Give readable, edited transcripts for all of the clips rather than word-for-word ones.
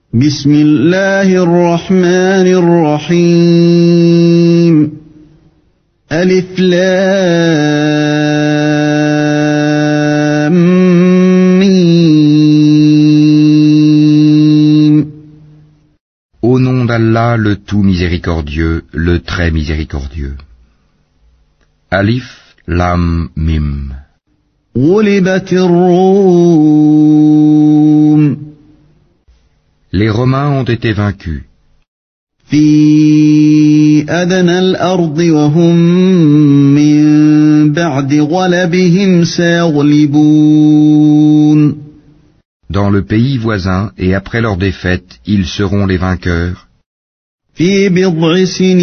بسم الله الرحمن الرحيم ألف لام ميم. Au nom d'Allah, le tout miséricordieux, le très miséricordieux. Alif, Lam, Mim. غلبت الروم Les Romains ont été vaincus. في أدنى الأرض وهم من بعد غلبهم سيغلبون. Dans le pays voisin, et après leur défaite, ils seront les vainqueurs. في بضع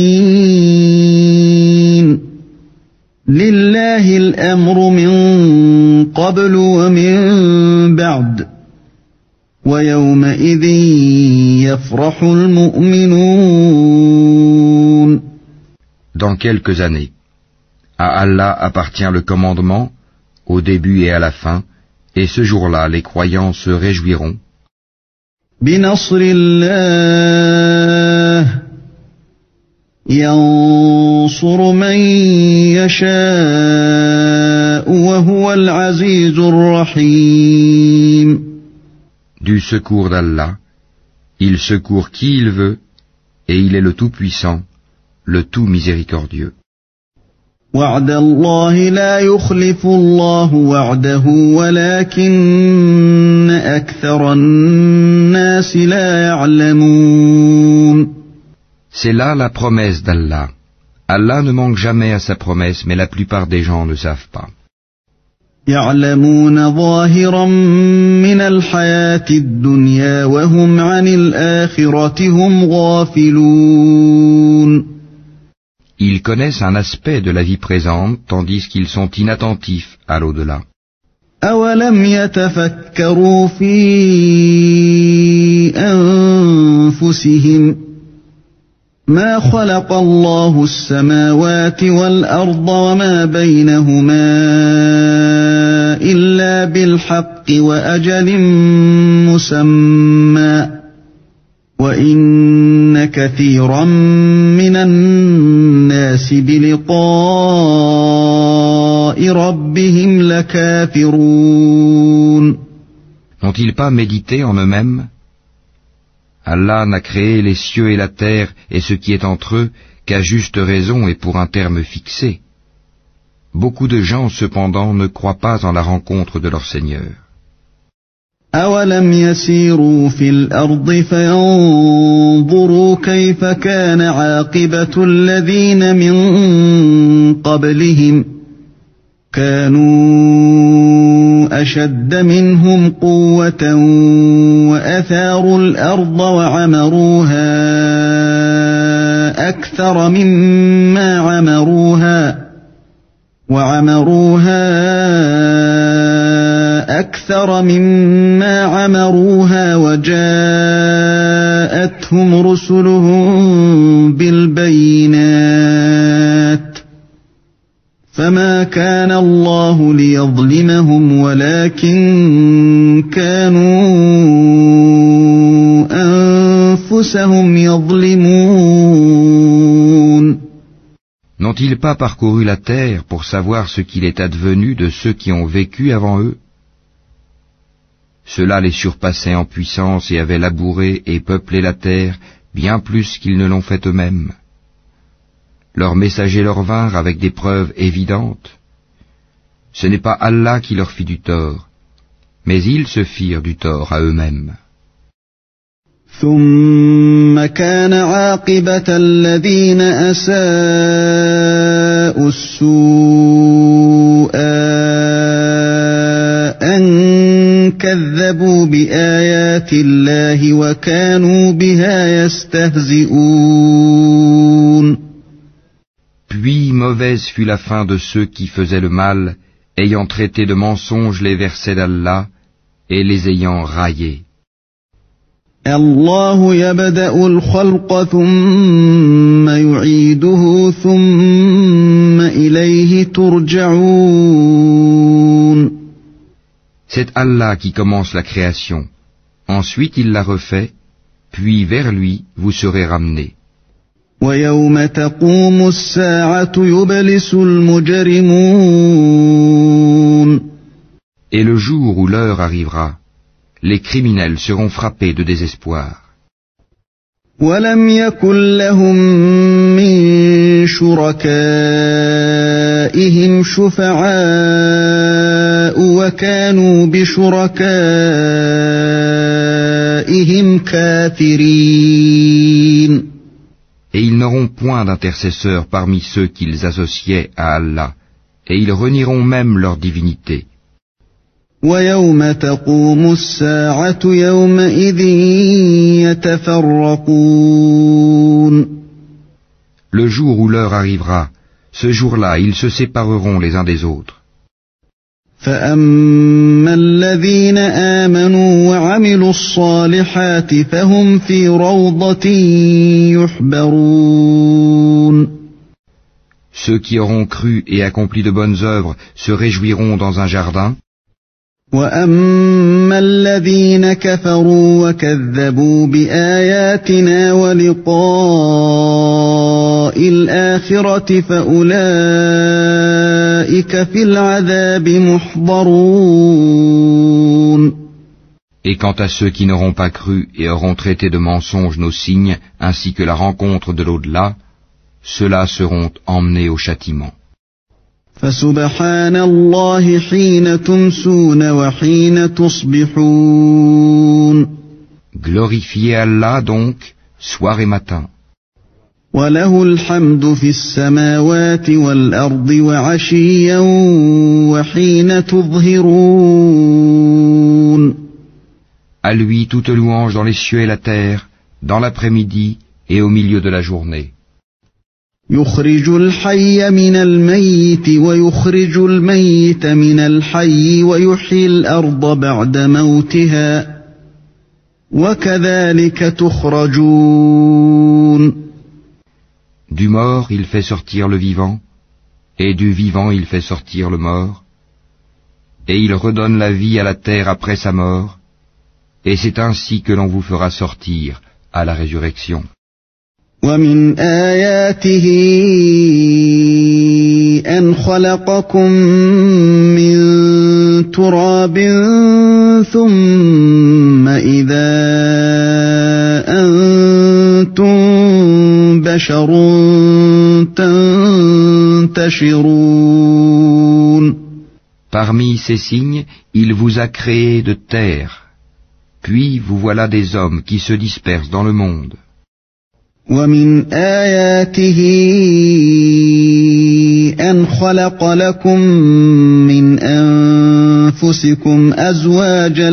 سنين لله الأمر من قبل ومن بعد ويومئذ يفرح المؤمنون. Dans quelques années. À Allah appartient le commandement, au début et à la fin, et ce jour-là, les croyants se réjouiront. بنصر الله ينصر من يشاء وهو العزيز الرحيم. Du secours d'Allah, il secourt qui il veut, et il est le Tout-Puissant, le Tout Miséricordieux. وعد الله لا يخلف الله وعده ولكن أكثر الناس لا يعلمون. C'est là la promesse d'Allah. Allah ne manque jamais à sa promesse, mais la plupart des gens ne savent pas. يعلمون ظاهرا من الحياة الدنيا وهم عن الآخرة هم غافلون. Ils connaissent un aspect de la vie présente, tandis qu'ils sont inattentifs à l'au-delà. أولم يتفكروا في أنفسهم ما خلق الله السماوات والأرض وما بينهما إلا بالحق وأجل مسمى وإن كثيرا من الناس بلقاء ربهم لكافرون. N'ont-ils pas médité en eux-mêmes? Allah n'a créé les cieux et la terre et ce qui est entre eux qu'à juste raison et pour un terme fixé. Beaucoup de gens cependant ne croient pas en la rencontre de leur Seigneur. أولم يسيروا في الأرض فينظروا كيف كان عاقبة الذين من قبلهم كانوا أشد منهم قوة وأثاروا الأرض وعمروها أكثر مما عمروها وجاءتهم رسلهم بالبينات فما كان الله ليظلمهم ولكن كانوا أنفسهم يظلمون. N'ont-ils pas parcouru la terre pour savoir ce qu'il est advenu de ceux qui ont vécu avant eux? Ceux-là les surpassaient en puissance et avaient labouré et peuplé la terre bien plus qu'ils ne l'ont fait eux-mêmes. Leurs messagers leur vinrent avec des preuves évidentes. Ce n'est pas Allah qui leur fit du tort, mais ils se firent du tort à eux-mêmes. ثم كان عاقبة الذين أساءوا السوء أن كذبوا بآيات الله وكانوا بها يستهزئون. Puis mauvaise fut la fin de ceux qui faisaient le mal, ayant traité de mensonges les versets d'Allah et les ayant raillés. الله يبدأ الخلق ثم يعيده ثم إليه ترجعون. C'est Allah qui commence la création. Ensuite il la refait, puis vers lui vous serez ramenés. ويوم تقوم الساعة يبلس المجرمون. Et le jour où l'heure arrivera, les criminels seront frappés de désespoir. وَلَمْ يَكُنْ لَهُم مِّن شُرَكَائِهِمْ شُفَعَاءُ وَكَانُوا بِشُرَكَائِهِمْ كَافِرِينَ. Et ils n'auront point d'intercesseurs parmi ceux qu'ils associaient à Allah, et ils renieront même leur divinité. وَيَوْمَ تَقُومُ السَّاعَةُ يَوْمَئِذٍ يَتَفَرَّقُونَ. Le jour où l'heure arrivera, ce jour-là, ils se sépareront les uns des autres. فَأَمَّا الَّذِينَ آمَنُوا وَعَمِلُوا الصَّالِحَاتِ فَهُمْ فِي رَوْضَةٍ يُحْبَرُونَ. Ceux qui auront cru et accompli de bonnes œuvres se réjouiront dans un jardin. وَأَمَّا الَّذِينَ كَفَرُوا وَكَذَّبُوا بِآيَاتِنَا وَلِقَاءِ الْآخِرَةِ فَأُولَئِكَ فِي الْعَذَابِ مُحْضَرُونَ. Et quant à ceux qui n'auront pas cru et auront traité de mensonges nos signes, ainsi que la rencontre de l'au-delà, ceux-là seront emmenés au châtiment. فَسُبْحَانَ اللَّهِ حِينَ تُمْسُونَ وَحِينَ تُصْبِحُونَ. Glorifiez Allah donc, soir et matin. وَلَهُ الْحَمْدُ فِي السَّمَاوَاتِ وَالْأَرْضِ وَعَشِيًّا وَحِينَ تُظْهِرُونَ. À lui toute louange dans les cieux et la terre, dans l'après-midi et au milieu de la journée. يُخْرِجُ الْحَيَّ مِنَ الْمَيِّتِ وَيُخْرِجُ الْمَيِّتَ مِنَ الْحَيِّ وَيُحْيِي الْأَرْضَ بَعْدَ مَوْتِهَا وَكَذَلِكَ تُخْرَجُونَ. Du mort il fait sortir le vivant, et du vivant il fait sortir le mort, et il redonne la vie à la terre après sa mort, et c'est ainsi que l'on vous fera sortir à la résurrection. وَمِنْ آيَاتِهِ أَنْ خَلَقَكُم مِّن تُرَابٍ ثُمَّ إِذَا أَنْتُمْ بَشَرٌ تَنْتَشِرُونَ. Parmi ces signes, il vous a créé de terre, puis vous voilà des hommes qui se dispersent dans le monde. وَمِنْ آيَاتِهِ أَنْ خَلَقَ لَكُم مِّنْ أَنفُسِكُمْ أَزْوَاجًا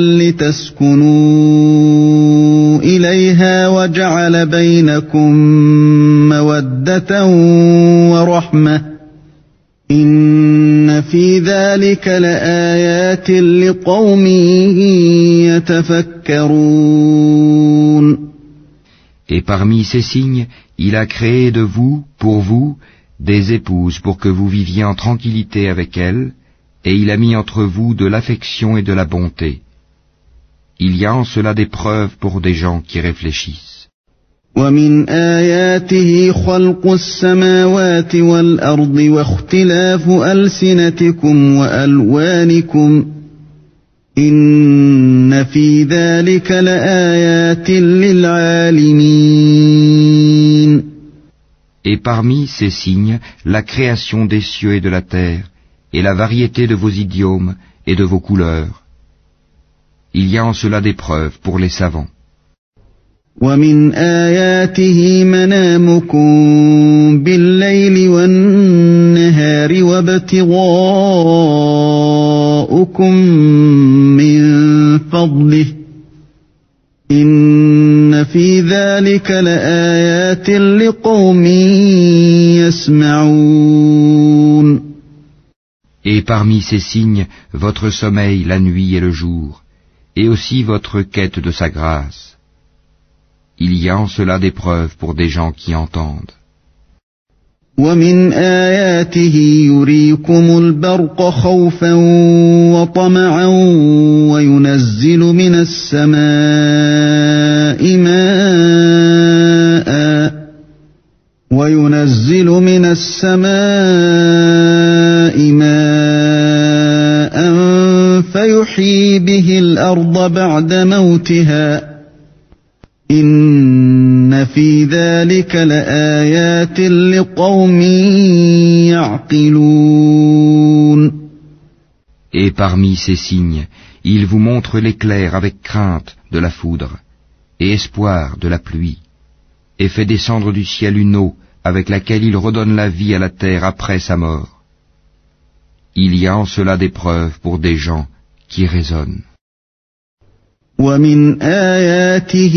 لِتَسْكُنُوا إِلَيْهَا وَجَعَلَ بَيْنَكُم مَّوَدَّةً وَرَحْمَةً ۚ إِنَّ فِي ذَلِكَ لَآيَاتٍ لِقَوْمٍ يَتَفَكَّرُونَ. Et parmi ces signes, il a créé de vous, pour vous, des épouses pour que vous viviez en tranquillité avec elles, et il a mis entre vous de l'affection et de la bonté. Il y a en cela des preuves pour des gens qui réfléchissent. وَمِنْ آيَاتِهِ خَلْقُ السَّمَاوَاتِ وَالْأَرْضِ وَاخْتِلَافُ أَلْسِنَتِكُمْ وَأَلْوَانِكُمْ إِنَّ فِي ذَلِكَ لَآيَاتٍ لِلْعَالِمِينَ. Et parmi ces signes, la création des cieux et de la terre, et la variété de vos idiomes et de vos couleurs. Il y a en cela des preuves pour les savants. وَمِنْ آيَاتِهِ مَنَامُكُمْ بِاللَّيْلِ وَالنَّهَارِ وَابْتِغَاؤُكُمْ مِنْ فَضْلِهِ إِنَّ فِي ذَلِكَ لَآيَاتٍ لِقَوْمٍ يَسْمَعُونَ. Et parmi ces signes, votre sommeil la nuit et le jour, et aussi votre quête de sa grâce. Il y a en cela des preuves pour des gens qui entendent. وَمِنْ آيَاتِهِ يُرِيكُمُ الْبَرْقَ خَوْفًا وَطَمَعًا وَيُنَزِّلُ مِنَ السَّمَاءِ مَاءً من السماء ماء فيحيي به الأرض بعد موتها إن في ذلك لآيات لقوم يعقلون. Et parmi ces signes, il vous montre l'éclair avec crainte de la foudre, et espoir de la pluie, et fait descendre du ciel une eau avec laquelle il redonne la vie à la terre après sa mort. Il y a en cela des preuves pour des gens qui raisonnent. ومن آياته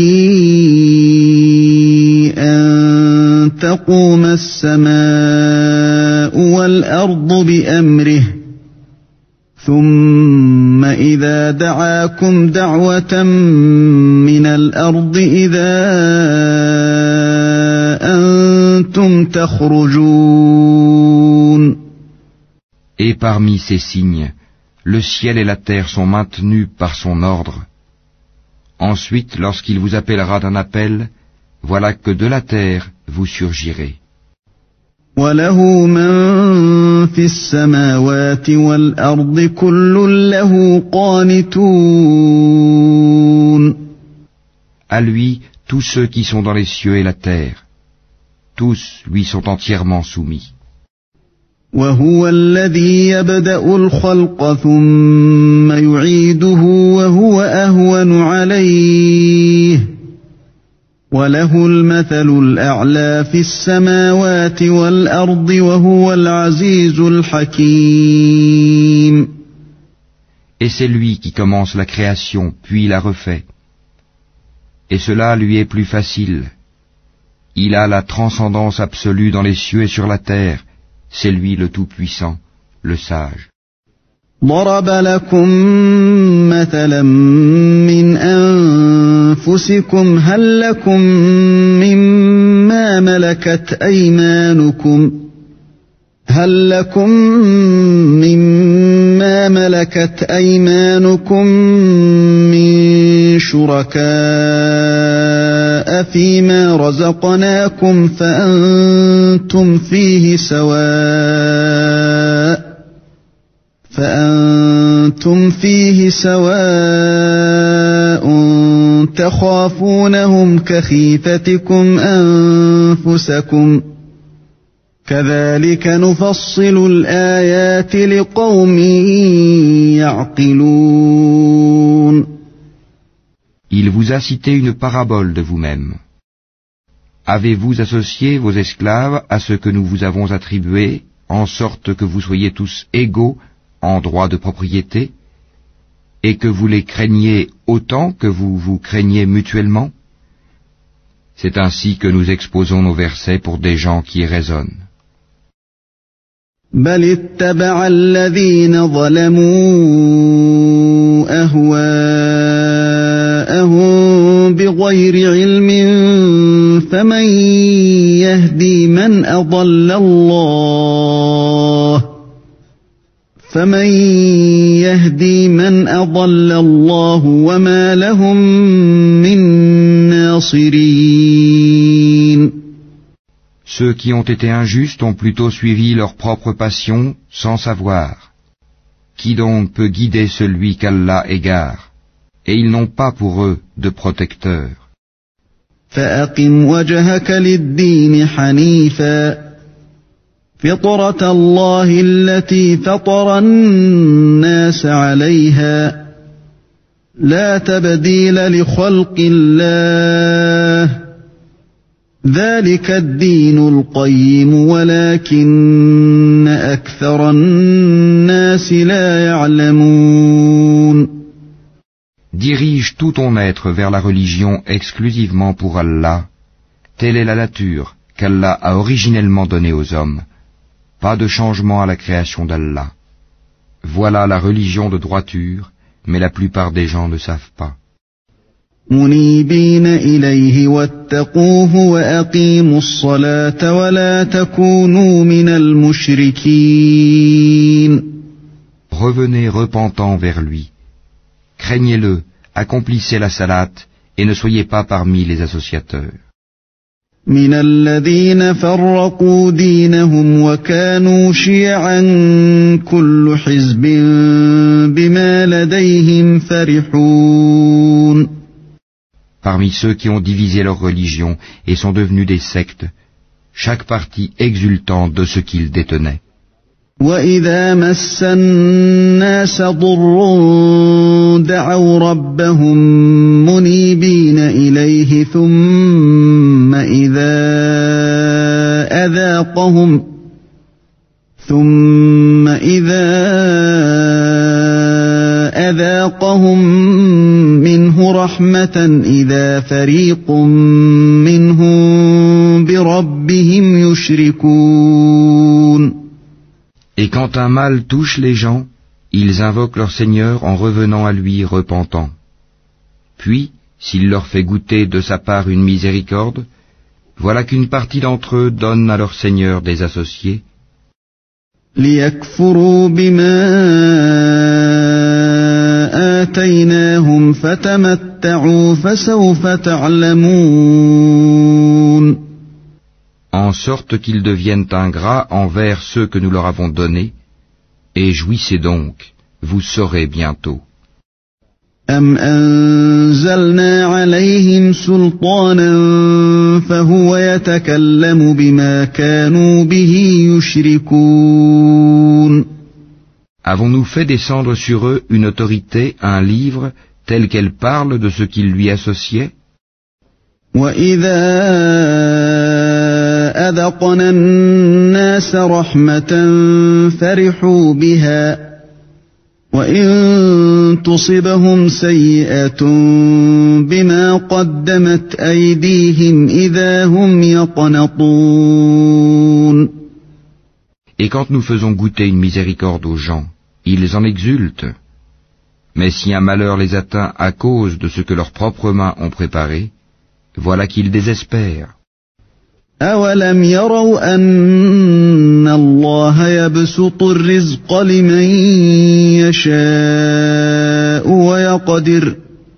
أن تقوم السماء والأرض بأمره ثم إذا دعاكم دعوة من الأرض إذا أنتم تخرجون. Et parmi ces signes, le ciel et la terre sont maintenus par son ordre. Ensuite, lorsqu'il vous appellera d'un appel, voilà que de la terre vous surgirez. وَلَهُ مَن فِي السَّمَاوَاتِ وَالْأَرْضِ كُلٌّ لَهُ قَانِتُونَ. À lui, tous ceux qui sont dans les cieux et la terre, tous lui sont entièrement soumis. وَهُوَ الَّذِي يَبْدَأُ الْخَلْقَ ثُمَّ يُعِيدُهُ وَهُوَ أَهْوَنُ عَلَيْهِ وَلَهُ الْمَثَلُ الْأَعْلَى فِي السَّمَاوَاتِ وَالْأَرْضِ وَهُوَ الْعَزِيزُ الْحَكِيمُ. Et c'est lui qui commence la création, puis la refait. Et cela lui est plus facile. Il a la transcendance absolue dans les cieux et sur la terre. C'est lui le Tout-Puissant, le Sage. ضرب لكم مثلا من أنفسكم هل لكم مما ملكت أيمانكم من شركاء فيما رزقناكم فأنتم فيه سواء تخافونهم كخيفتكم أنفسكم كذلك نفصل الآيات لقوم يعقلون. Il vous a cité une parabole de vous-même. Avez-vous associé vos esclaves à ce que nous vous avons attribué, en sorte que vous soyez tous égaux en droit de propriété, et que vous les craigniez autant que vous vous craignez mutuellement? C'est ainsi que nous exposons nos versets pour des gens qui raisonnent. بل اتبع الذين ظلموا أهواءهم بغير علم فمن يهدي من أضل الله وما لهم من ناصرين. Ceux qui ont été injustes ont plutôt suivi leur propre passion sans savoir. Qui donc peut guider celui qu'Allah égare? Et ils n'ont pas pour eux de protecteur. فأقم وجهك للدين حنيفا فطرة الله التي فطر الناس عليها لا تبديل لخلق الله ذلك الدين القيم ولكن أكثر الناس لا يعلمون. Dirige tout ton être vers la religion exclusivement pour Allah. Telle est la nature qu'Allah a originellement donnée aux hommes. Pas de changement à la création d'Allah. Voilà la religion de droiture, mais la plupart des gens ne savent pas. منيبين إليه واتقوه وأقيموا الصلاة ولا تكونوا من المشركين. Revenez repentant vers lui. Craignez-le, accomplissez la salate et ne soyez pas parmi les associateurs. من الذين فرقوا دينهم وكانوا شيعا كل حزب بما لديهم فرحون. Parmi ceux qui ont divisé leur religion et sont devenus des sectes, chaque parti exultant de ce qu'ils détenaient. وَإِذَا مَسَّ النَّاسَ ضُرٌّ دَعَوْا رَبَّهُم مُّنِيبِينَ إِلَيْهِ ثُمَّ إِذَا أَذَاقَهُم مِّنْهُ رَحْمَةً إِذَا فَرِيقٌ مِّنْهُم بِرَبِّهِمْ يُشْرِكُونَ. Et quand un mal touche les gens, ils invoquent leur Seigneur en revenant à lui repentant. Puis, s'il leur fait goûter de sa part une miséricorde, voilà qu'une partie d'entre eux donne à leur Seigneur des associés. لِيَكْفُرُوا بِمَا آتَيْنَاهُمْ فَتَمَتَّعُوا فَسَوْفَ تَعْلَمُونَ. En sorte qu'ils deviennent ingrats envers ceux que nous leur avons donnés, et jouissez donc, vous saurez bientôt. أَمْ أَنزَلْنَا عَلَيْهِمْ سُلْطَانًا فَهُوَ يَتَكَلَّمُ بِمَا كَانُوا بِهِ يُشْرِكُونَ. Avons-nous fait descendre sur eux une autorité, un livre, tel qu'elle parle de ce qu'ils lui associaient? وَإِذَا أَذَقْنَا النَّاسَ رَحْمَةً فَرِحُوا بِهَا وَإِن تُصِبْهُمْ سَيِّئَةٌ بِمَا قَدَّمَتْ أَيْدِيهِمْ إِذَا هُمْ يَقْنَطُونَ. Et quand nous faisons goûter une miséricorde aux gens, ils en exultent. Mais si un malheur les atteint à cause de ce que leurs propres mains ont préparé, voilà qu'ils désespèrent. أَوَلَمْ يَرَوْا أَنَّ اللَّهَ يَبْسُطُ الرِّزْقَ لِمَن يَشَاءُ وَيَقْدِرُ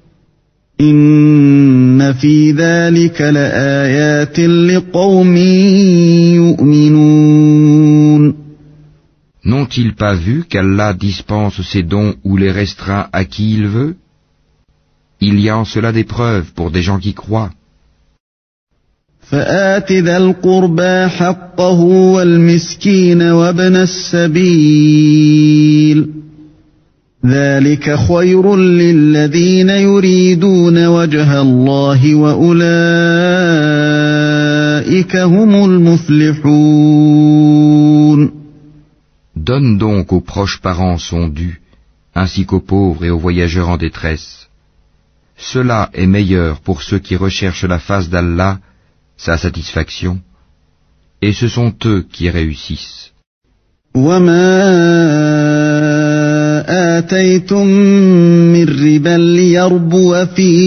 إِنَّ فِي ذَلِكَ لَآيَاتٍ لِقَوْمٍ يُؤْمِنُونَ. N'ont-ils pas vu qu'Allah dispense ses dons ou les restreint à qui il veut? Il y a en cela des preuves pour des gens qui croient. فَآتِ ذَا الْقُرْبَى حَقَّهُ وَالْمِسْكِينَ وَابْنَ السَّبِيلِ ذَلِكَ خَيْرٌ لِّلَّذِينَ يُرِيدُونَ وَجْهَ اللَّهِ وَأُولَٰئِكَ هُمُ الْمُفْلِحُونَ. Donne donc aux proches parents son dû, ainsi qu'aux pauvres et aux voyageurs en détresse. Cela est meilleur pour ceux qui recherchent la face d'Allah, sa satisfaction, et ce sont eux qui réussissent. وَمَا آتَيْتُم مِّن رِّبًا لِّيَرْبُوَ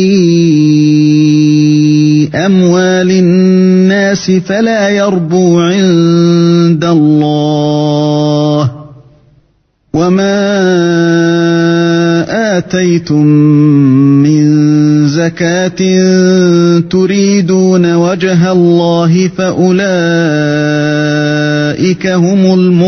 فِي أَمْوَالِ النَّاسِ فَلَا يَرْبُو عِندَ اللَّهِ وَمَا آتَيْتُم مِّن زَكَاةٍ تُرِيدُونَ وَجْهَ اللَّهِ فَأُولَٰئِكَ هُمُ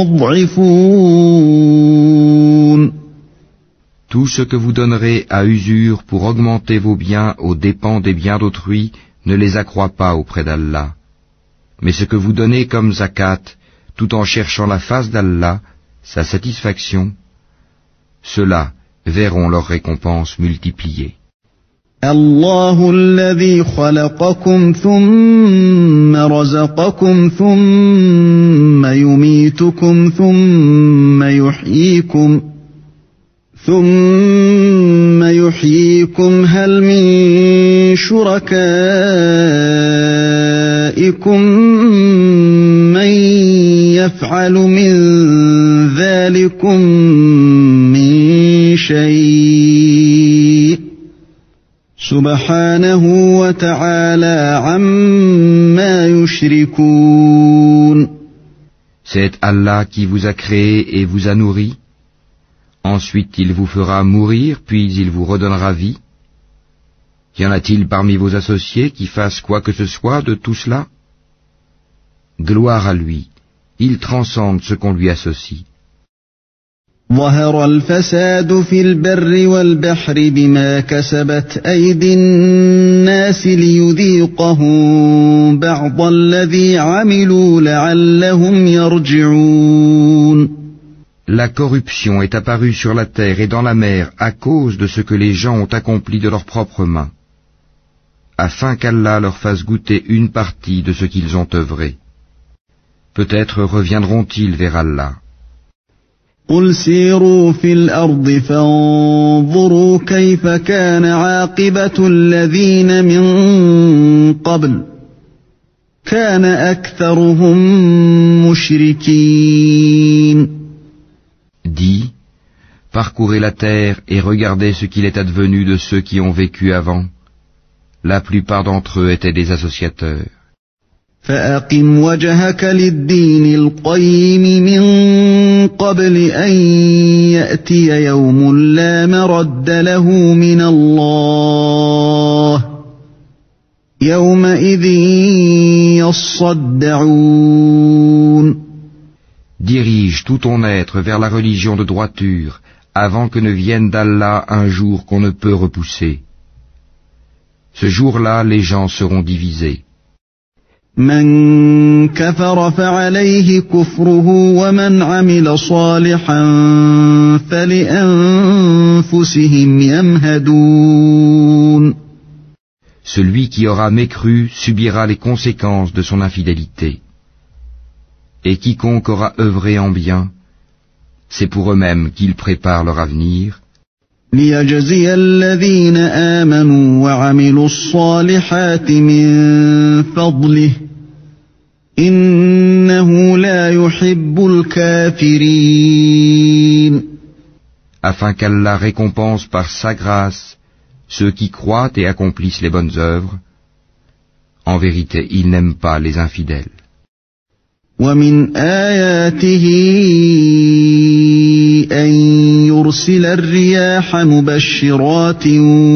الْمُضْعِفُونَ. Tout ce que vous donnerez à usure pour augmenter vos biens aux dépens des biens d'autrui ne les accroît pas auprès d'Allah. Mais ce que vous donnez comme zakat, tout en cherchant la face d'Allah, sa satisfaction, ceux-là verront leur récompense multipliée. الله الذي خلقكم ثم رزقكم ثم يميتكم ثم يحييكم هل من شركائكم من يفعل من ذلكم من شيء سبحانه وتعالى عما يشركون. C'est Allah qui vous a créé et vous a nourri. Ensuite il vous fera mourir, puis il vous redonnera vie. Y en a-t-il parmi vos associés qui fassent quoi que ce soit de tout cela? Gloire à lui, il transcende ce qu'on lui associe. ظهر الفساد في البر والبحر بما كسبت أيدي الناس ليذيقهم بعض الذي عملوا لعلهم يرجعون. La corruption est apparue sur la terre et dans la mer à cause de ce que les gens ont accompli de leurs propres mains, afin qu'Allah leur fasse goûter une partie de ce qu'ils ont œuvré. Peut-être reviendront-ils vers Allah. قل سيروا في الأرض فانظروا كيف كان عاقبة الذين من قبل كان أكثرهم مشركين. Dis, parcourez la terre et regardez ce qu'il est advenu de ceux qui ont vécu avant. La plupart d'entre eux étaient des associateurs. فأقم وجهك للدين القيم من قبل أن يأتي يوم لا مرد له من الله يومئذ يصدعون. Dirige tout ton être vers la religion de droiture avant que ne vienne d'Allah un jour qu'on ne peut repousser. Ce jour-là, les gens seront divisés. من كفر فعليه كفره ومن عمل صالحا فلأنفسهم يمهدون. Celui qui aura mécru subira les conséquences de son infidélité. Et quiconque aura œuvré en bien, c'est pour eux-mêmes qu'ils préparent leur avenir. ليجزي الذين آمنوا وعملوا الصالحات من فضله إنه لا يحب الكافرين. Afin qu'Allah récompense par sa grâce ceux qui croient et accomplissent les bonnes œuvres. En vérité, il n'aime pas les infidèles. ومن آياته أن يرسل الرياح مبشرات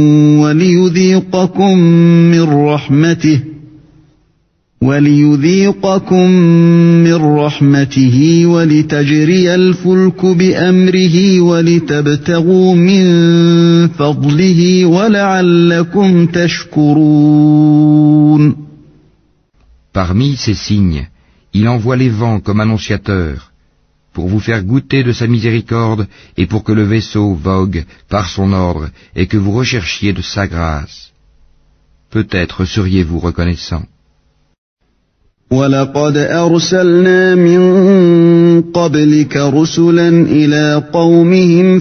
وليذيقكم من رحمته ولتجري الفلك بأمره ولتبتغوا من فضله ولعلكم تشكرون. Parmi ces signes, il envoie les vents comme annonciateurs, pour vous faire goûter de sa miséricorde et pour que le vaisseau vogue par son ordre et que vous recherchiez de sa grâce. Peut-être seriez-vous reconnaissants. وَلَقَدْ أَرْسَلْنَا مِن قَبْلِكَ رُسُلًا إِلَى قَوْمِهِمْ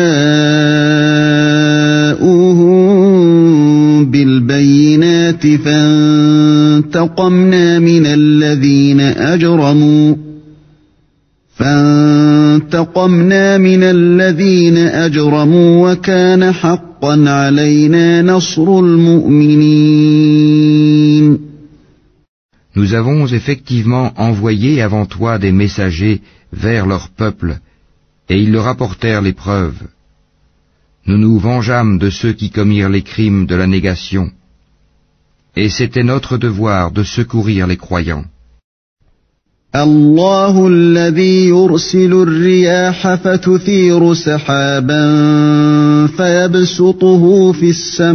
فَجَاءُوهُم بِالْبَيِّنَاتِ فَانتَقَمْنَا مِنَ الَّذِينَ أَجْرَمُوا وَكَانَ حَقًّا عَلَيْنَا نَصْرُ الْمُؤْمِنِينَ. Nous avons effectivement envoyé avant toi des messagers vers leur peuple, et ils leur apportèrent les preuves. Nous nous vengeâmes de ceux qui commirent les crimes de la négation, et c'était notre devoir de secourir les croyants. الله الذي يرسل الرياح فتثير سحابا فيبسطه في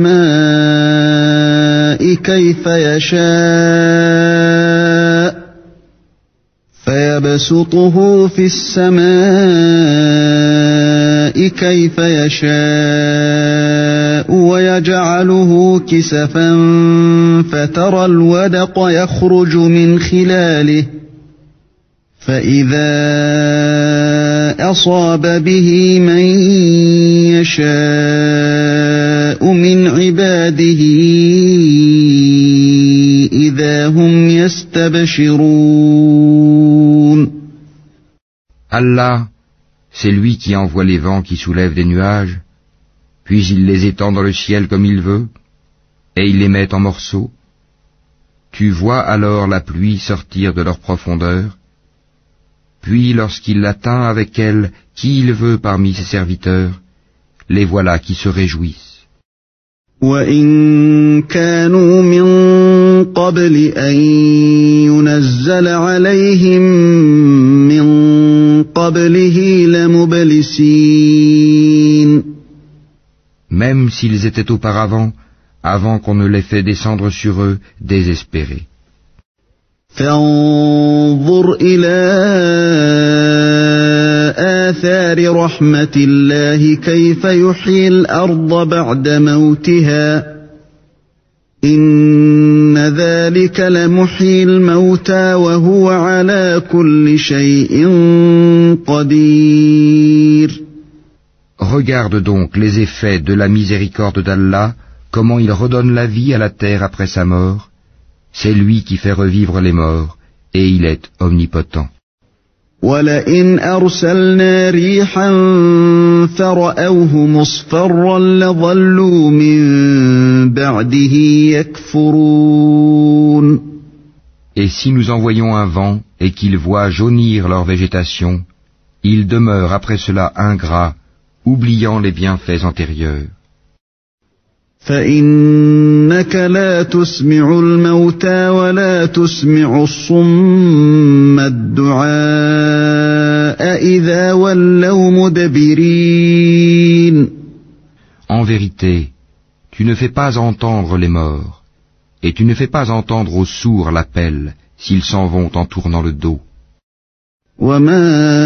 السماء كيف يشاء ويجعله كسفا فترى الودق يخرج من خلاله فإذا أصاب به من يشاء من عباده إذا هم يستبشرون. Allah, c'est lui qui envoie les vents qui soulèvent des nuages, puis il les étend dans le ciel comme il veut, et il les met en morceaux. Tu vois alors la pluie sortir de leur profondeur, puis lorsqu'il l'atteint avec elle qui il veut parmi ses serviteurs, les voilà qui se réjouissent. وَإِن كَانُوا مِن قَبْلِ أَن يُنَزَّلَ أرسل عليهم من قبله لمبلسين. Même s'ils étaient auparavant, avant qu'on ne les fait descendre sur eux, désespérés. فانظر إلى آثار رحمة الله كيف يحيي الأرض بعد موتها إن ذلك لمحيي الموتى وهو على كل شيء قدير. Regarde donc les effets de la miséricorde d'Allah, comment il redonne la vie à la terre après sa mort. C'est lui qui fait revivre les morts, et il est omnipotent. وَلَئِنْ أَرْسَلْنَا رِيحًا فَرَأَوْهُ مُصْفَرًّا لَظَلُّوا مِن بَعْدِهِ يَكْفُرُونَ. Et si nous envoyons un vent et qu'ils voient jaunir leur végétation, ils demeurent après cela ingrats, oubliant les bienfaits antérieurs. فَإِنَّكَ لَا تُسْمِعُ الْمَوْتَى وَلَا تُسْمِعُ الصُّمَّ الدُّعَاءَ إِذَا وَلَّوْا مُدْبِرِينَ. En vérité, tu ne fais pas entendre les morts, et tu ne fais pas entendre aux sourds l'appel, s'ils s'en vont en tournant le dos. وَمَا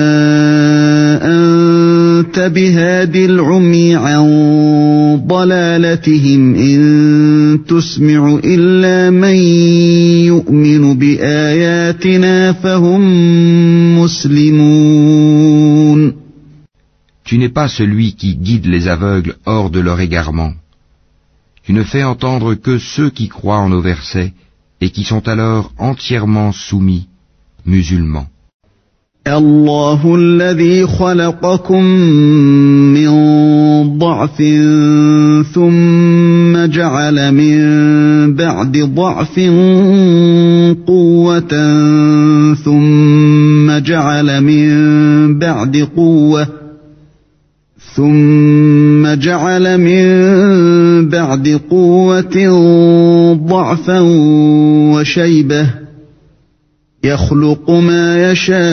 أَنْتَ بِهَادِ الْعُمْيِ عَنْ ضَلَالَتِهِمْ إِن تُسْمِعُ إِلَّا مَنْ يُؤْمِنُ بِآيَاتِنَا فَهُمْ مُسْلِمُونَ. Tu n'es pas celui qui guide les aveugles hors de leur égarement. Tu ne fais entendre que ceux qui croient en nos versets et qui sont alors entièrement soumis, musulmans. الله الذي خلقكم من ضعف ثم جعل من بعد ضعف قوة ثم جعل من بعد قوة ضعفا وشيبة يخلق ما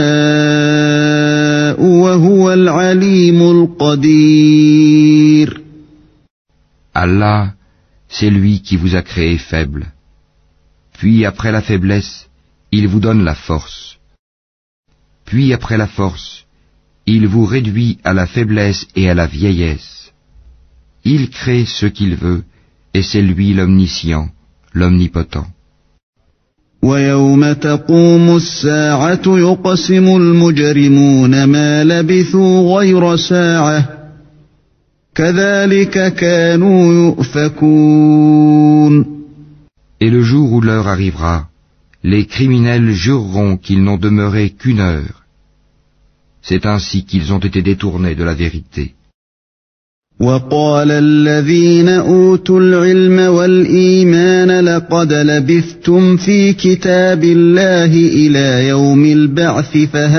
يشاء وهو العليم القدير. Allah, c'est lui qui vous a créé faible. Puis après la faiblesse, il vous donne la force. Puis après la force, il vous réduit à la faiblesse et à la vieillesse. Il crée ce qu'il veut, et c'est lui l'omniscient, l'omnipotent. وَيَوْمَ تَقُومُ السَّاعَةُ يُقْسِمُ الْمُجْرِمُونَ مَا لَبِثُوا غَيْرَ سَاعَةٍ كَذَلِكَ كَانُوا يُؤْفَكُونَ. Et le jour où l'heure arrivera, les criminels jureront qu'ils n'ont demeuré qu'une heure. C'est ainsi qu'ils ont été détournés de la vérité. وَقَالَ الَّذِينَ أُوتُوا الْعِلْمَ وَالْإِيمَانَ لَقَدْ لَبِثْتُمْ فِي كِتَابِ اللَّهِ إِلَى يَوْمِ الْبَعْثِ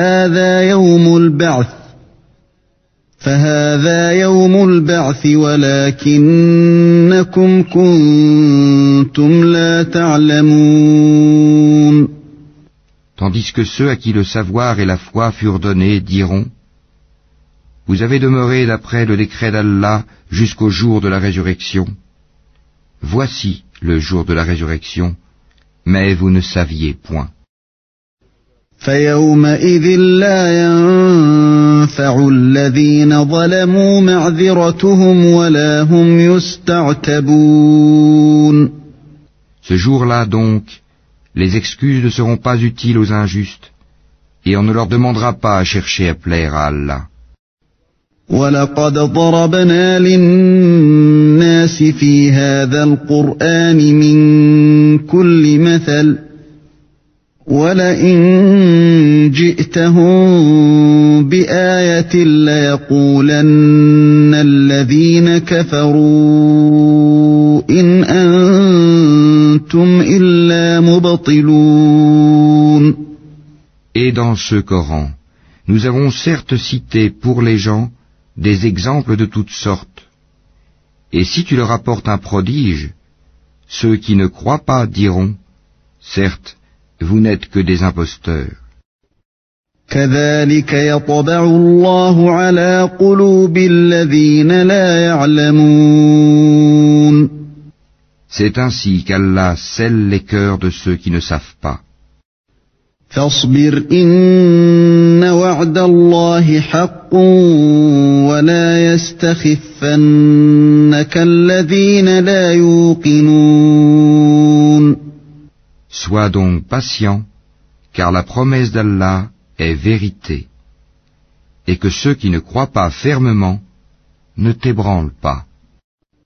فَهَذَا يَوْمُ الْبَعْثِ وَلَكِنَّكُمْ كُنْتُمْ لَا تَعْلَمُونَ. Tandis que ceux à qui le savoir et la foi furent donnés diront: Vous avez demeuré d'après le décret d'Allah jusqu'au jour de la résurrection. Voici le jour de la résurrection, mais vous ne saviez point. فَيَوْمَئِذٍ لَا يَنفَعُ الَّذِينَ ظَلَمُوا مَعْذِرَتُهُمْ وَلَا هُمْ يُسْتَعْتَبُونَ. Ce jour-là donc, les excuses ne seront pas utiles aux injustes, et on ne leur demandera pas à chercher à plaire à Allah. وَلَقَدْ ضَرَبْنَا لِلنَّاسِ فِي هَذَا الْقُرْآنِ مِنْ كُلِّ مَثَلٍ وَلَئِنْ جِئْتَهُمْ بِآيَةٍ لَيَقُولَنَّ الَّذِينَ كَفَرُوا إِنْ أَنْتُمْ إِلَّا مُبْطِلُونَ. Et dans ce Coran, nous avons certes cité pour les gens des exemples de toutes sortes. Et si tu leur apportes un prodige, ceux qui ne croient pas diront: Certes, vous n'êtes que des imposteurs. كذلك يطبع الله على قلوب الذين لا يعلمون. C'est ainsi qu'Allah scelle les cœurs de ceux qui ne savent pas. فاصبر إن وعد الله حق ولا يستخفنك الذين لا يوقنون. Sois donc patient, car la promesse d'Allah est vérité, et que ceux qui ne croient pas fermement ne t'ébranlent pas.